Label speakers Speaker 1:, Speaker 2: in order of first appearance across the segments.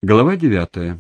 Speaker 1: Глава 9.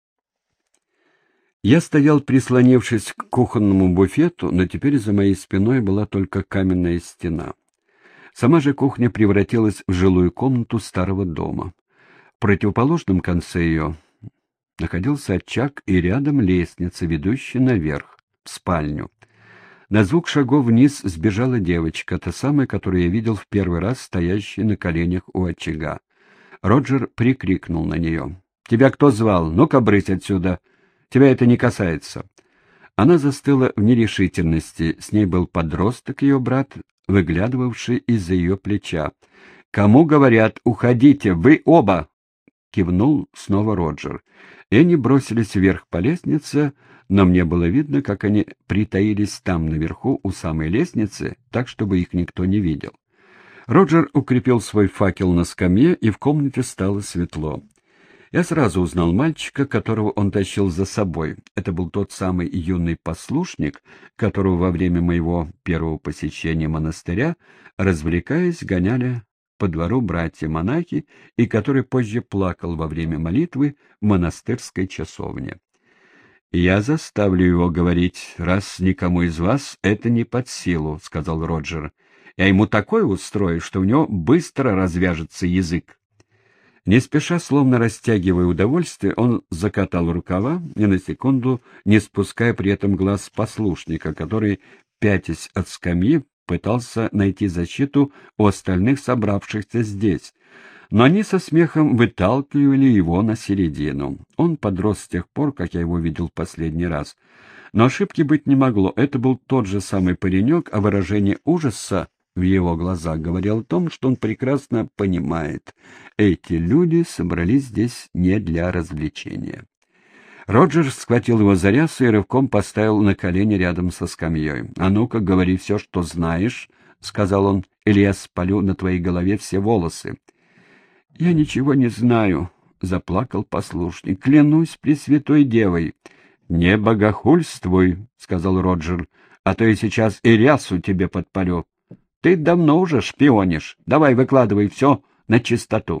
Speaker 1: Я стоял, прислонившись к кухонному буфету, но теперь за моей спиной была только каменная стена. Сама же кухня превратилась в жилую комнату старого дома. В противоположном конце ее находился очаг и рядом лестница, ведущая наверх, в спальню. На звук шагов вниз сбежала девочка, та самая, которую я видел в первый раз, стоящая на коленях у очага. Роджер прикрикнул на нее. «Тебя кто звал? Ну-ка, брысь отсюда! Тебя это не касается!» Она застыла в нерешительности. С ней был подросток, ее брат, выглядывавший из-за ее плеча. «Кому говорят, уходите, вы оба!» — кивнул снова Роджер. И они бросились вверх по лестнице, но мне было видно, как они притаились там, наверху, у самой лестницы, так, чтобы их никто не видел. Роджер укрепил свой факел на скамье, и в комнате стало светло. Я сразу узнал мальчика, которого он тащил за собой. Это был тот самый юный послушник, которого во время моего первого посещения монастыря, развлекаясь, гоняли по двору братья-монахи, и который позже плакал во время молитвы в монастырской часовне. «Я заставлю его говорить, раз никому из вас это не под силу», — сказал Роджер. «Я ему такое устрою, что у него быстро развяжется язык». Не спеша, словно растягивая удовольствие, он закатал рукава и на секунду, не спуская при этом глаз послушника, который, пятясь от скамьи, пытался найти защиту у остальных собравшихся здесь. Но они со смехом выталкивали его на середину. Он подрос с тех пор, как я его видел в последний раз. Но ошибки быть не могло. Это был тот же самый паренек, а выражение ужаса в его глазах говорил о том, что он прекрасно понимает. Эти люди собрались здесь не для развлечения. Роджер схватил его за рясу и рывком поставил на колени рядом со скамьей. «А ну-ка, говори все, что знаешь», — сказал он, — «или я спалю на твоей голове все волосы». «Я ничего не знаю», — заплакал послушник. «Клянусь Пресвятой Девой». «Не богохульствуй», — сказал Роджер, — «а то я сейчас и рясу тебе подпалю. Ты давно уже шпионишь. Давай выкладывай все на чистоту».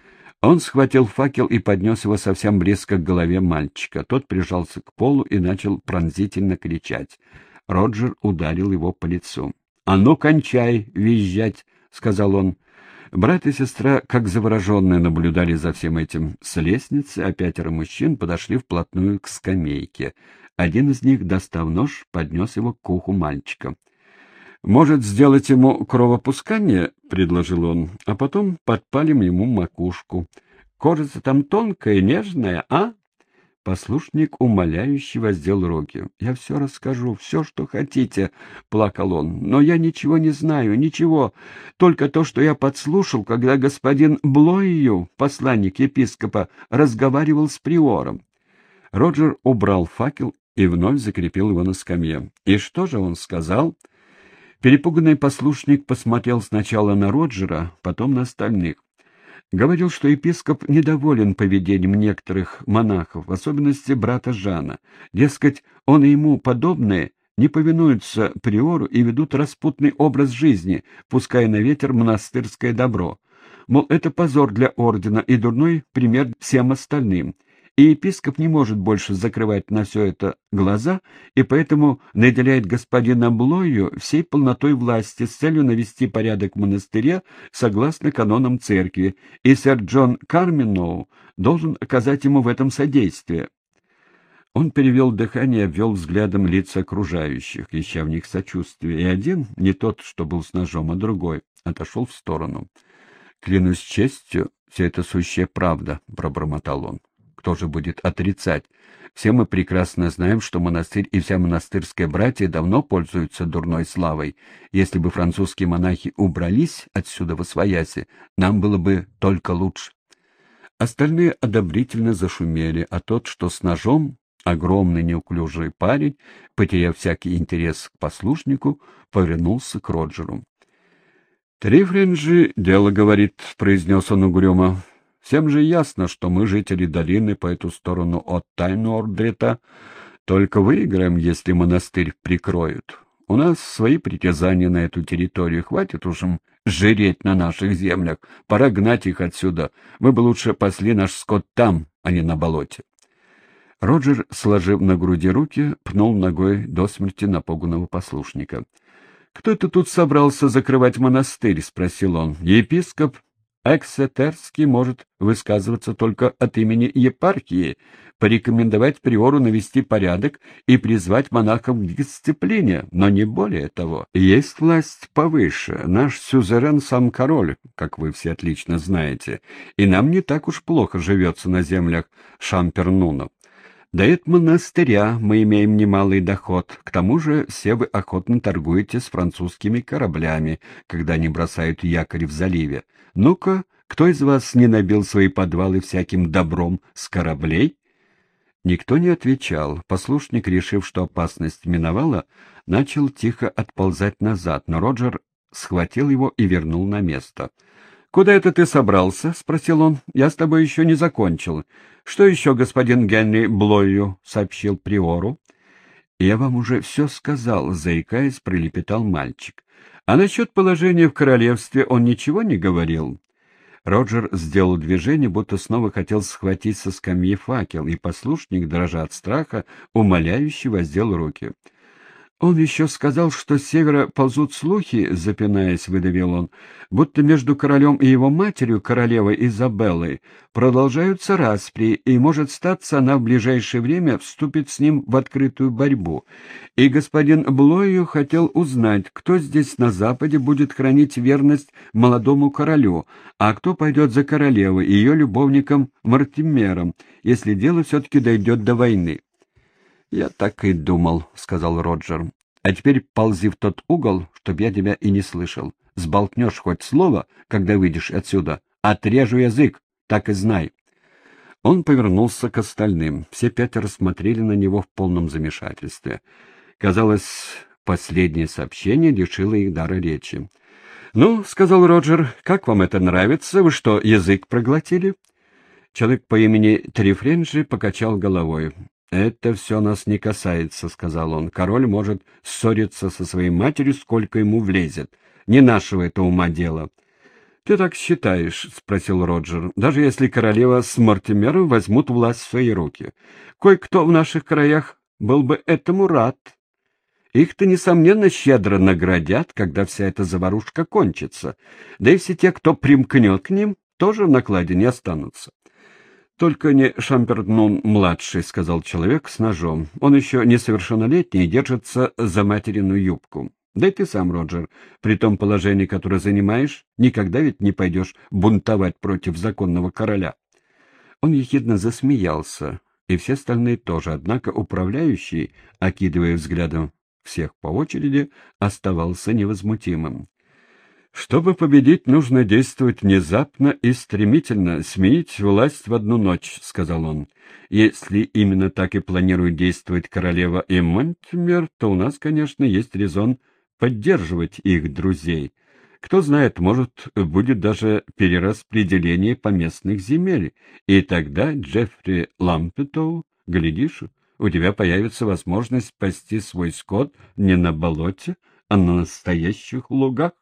Speaker 1: Он схватил факел и поднес его совсем близко к голове мальчика. Тот прижался к полу и начал пронзительно кричать. Роджер ударил его по лицу. «А ну, кончай визжать», — сказал он. Брат и сестра, как завороженные, наблюдали за всем этим с лестницы, а 5 мужчин подошли вплотную к скамейке. Один из них, достав нож, поднес его к уху мальчика. «Может, сделать ему кровопускание?» — предложил он, — «а потом подпалим ему макушку. Кожа-то там тонкая, нежная, а?» Послушник умоляюще воздел руки. «Я все расскажу, все, что хотите», — плакал он. «Но я ничего не знаю, ничего. Только то, что я подслушал, когда господин Блойю, посланник епископа, разговаривал с приором». Роджер убрал факел и вновь закрепил его на скамье. «И что же он сказал?» Перепуганный послушник посмотрел сначала на Роджера, потом на остальных. Говорил, что епископ недоволен поведением некоторых монахов, в особенности брата Жана. Дескать, он и ему подобные не повинуются приору и ведут распутный образ жизни, пуская на ветер монастырское добро. Мол, это позор для ордена и дурной пример всем остальным. И епископ не может больше закрывать на все это глаза, и поэтому наделяет господина Блою всей полнотой власти с целью навести порядок в монастыре согласно канонам церкви, и сэр Джон Карминоу должен оказать ему в этом содействие. Он перевел дыхание и обвел взглядом лица окружающих, ища в них сочувствие, и один, не тот, что был с ножом, а другой, отошел в сторону. «Клянусь честью, все это сущая правда», — пробормотал он. «Кто же будет отрицать? Все мы прекрасно знаем, что монастырь и вся монастырская братья давно пользуются дурной славой. Если бы французские монахи убрались отсюда восвояси, нам было бы только лучше». Остальные одобрительно зашумели, а тот, что с ножом, огромный неуклюжий парень, потеряв всякий интерес к послушнику, повернулся к Роджеру. «Трифринджи дело, — говорит, — произнес он угрюмо. Всем же ясно, что мы, жители долины по эту сторону от Тайнордрита, только выиграем, если монастырь прикроют. У нас свои притязания на эту территорию, хватит уж им жиреть на наших землях, пора гнать их отсюда. Мы бы лучше пасли наш скот там, а не на болоте. Роджер, сложив на груди руки, пнул ногой до смерти напуганного послушника. — Кто это тут собрался закрывать монастырь? — спросил он. — Епископ Эксетерский может высказываться только от имени епархии, порекомендовать приору навести порядок и призвать монахов к дисциплине, но не более того. Есть власть повыше. Наш сюзерен сам король, как вы все отлично знаете, и нам не так уж плохо живется на землях Шампернунов. Да и от монастыря мы имеем немалый доход. К тому же все вы охотно торгуете с французскими кораблями, когда они бросают якорь в заливе. Ну-ка, кто из вас не набил свои подвалы всяким добром с кораблей? Никто не отвечал. Послушник, решив, что опасность миновала, начал тихо отползать назад, но Роджер схватил его и вернул на место. — Куда это ты собрался? — спросил он. — Я с тобой еще не закончил. Что еще господин Генри Блойю сообщил приору? — Я вам уже все сказал, — заикаясь, пролепетал мальчик. — А насчет положения в королевстве он ничего не говорил? Роджер сделал движение, будто снова хотел схватить со скамьи факел, и послушник, дрожа от страха, умоляюще воздел руки. Он еще сказал, что с севера ползут слухи, запинаясь, выдавил он, будто между королем и его матерью, королевой Изабеллой, продолжаются распри, и, может статься, она в ближайшее время вступит с ним в открытую борьбу. И господин Блою хотел узнать, кто здесь на западе будет хранить верность молодому королю, а кто пойдет за королевой и ее любовником Мортимером, если дело все-таки дойдет до войны. — Я так и думал, — сказал Роджер. — А теперь ползи в тот угол, чтоб я тебя и не слышал. Сболтнешь хоть слово, когда выйдешь отсюда. Отрежу язык, так и знай. Он повернулся к остальным. Все пятеро смотрели на него в полном замешательстве. Казалось, последнее сообщение лишило их дара речи. — Ну, — сказал Роджер, — как вам это нравится? Вы что, язык проглотили? Человек по имени Трифренджи покачал головой. «Это все нас не касается», — сказал он. «Король может ссориться со своей матерью, сколько ему влезет. Не нашего это ума дело». «Ты так считаешь?» — спросил Роджер. «Даже если королева с Мортимером возьмут власть в свои руки. Кое-кто в наших краях был бы этому рад. Их-то, несомненно, щедро наградят, когда вся эта заварушка кончится. Да и все те, кто примкнет к ним, тоже в накладе не останутся». «Только не Шампернун-младший», — сказал человек с ножом. «Он еще несовершеннолетний и держится за материну юбку. Да и ты сам, Роджер, при том положении, которое занимаешь, никогда ведь не пойдешь бунтовать против законного короля». Он ехидно засмеялся, и все остальные тоже, однако управляющий, окидывая взглядом всех по очереди, оставался невозмутимым. «Чтобы победить, нужно действовать внезапно и стремительно, сменить власть в одну ночь», — сказал он. «Если именно так и планирует действовать королева и Монтмер, то у нас, конечно, есть резон поддерживать их друзей. Кто знает, может, будет даже перераспределение поместных земель, и тогда, Джеффри Лампетоу, глядишь, у тебя появится возможность пасти свой скот не на болоте, а на настоящих лугах».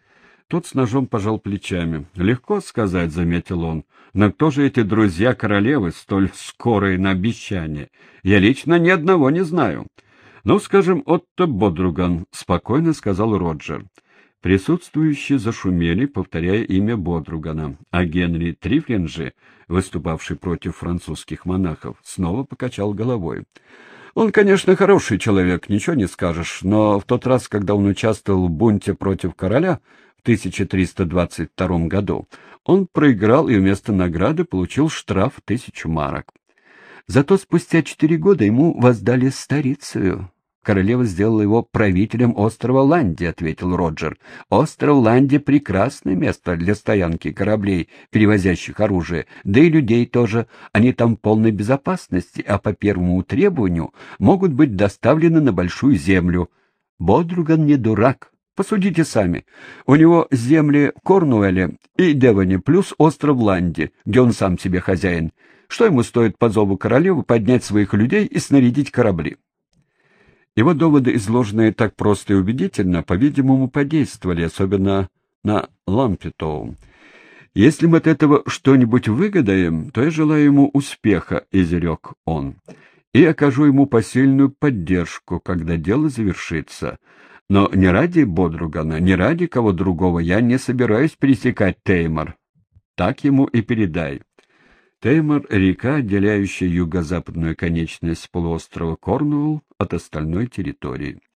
Speaker 1: Тот с ножом пожал плечами. «Легко сказать», — заметил он. «Но кто же эти друзья королевы, столь скорые на обещания? Я лично ни одного не знаю». «Ну, скажем, Отто Бодруган», — спокойно сказал Роджер. Присутствующие зашумели, повторяя имя Бодругана, а Генри Трифренджи, выступавший против французских монахов, снова покачал головой. «Он, конечно, хороший человек, ничего не скажешь, но в тот раз, когда он участвовал в бунте против короля в 1322 году, он проиграл и вместо награды получил штраф в 1000 марок. Зато спустя 4 года ему воздали старицию. Королева сделала его правителем острова Ланди, — ответил Роджер. Остров Ланди — прекрасное место для стоянки кораблей, перевозящих оружие, да и людей тоже. Они там в полной безопасности, а по первому требованию могут быть доставлены на Большую Землю. Бодруган не дурак. Посудите сами. У него земли в Корнуэле и Девоне, плюс остров Ланди, где он сам себе хозяин. Что ему стоит по зову королевы поднять своих людей и снарядить корабли? Его доводы, изложенные так просто и убедительно, по-видимому, подействовали, особенно на Лампетоу. «Если мы от этого что-нибудь выгадаем, то я желаю ему успеха», — изрек он, «и окажу ему посильную поддержку, когда дело завершится. Но не ради Бодругана, не ради кого другого я не собираюсь пересекать Теймор. Так ему и передай». Теймор — река, отделяющая юго-западную конечность полуострова Корнуолл от остальной территории.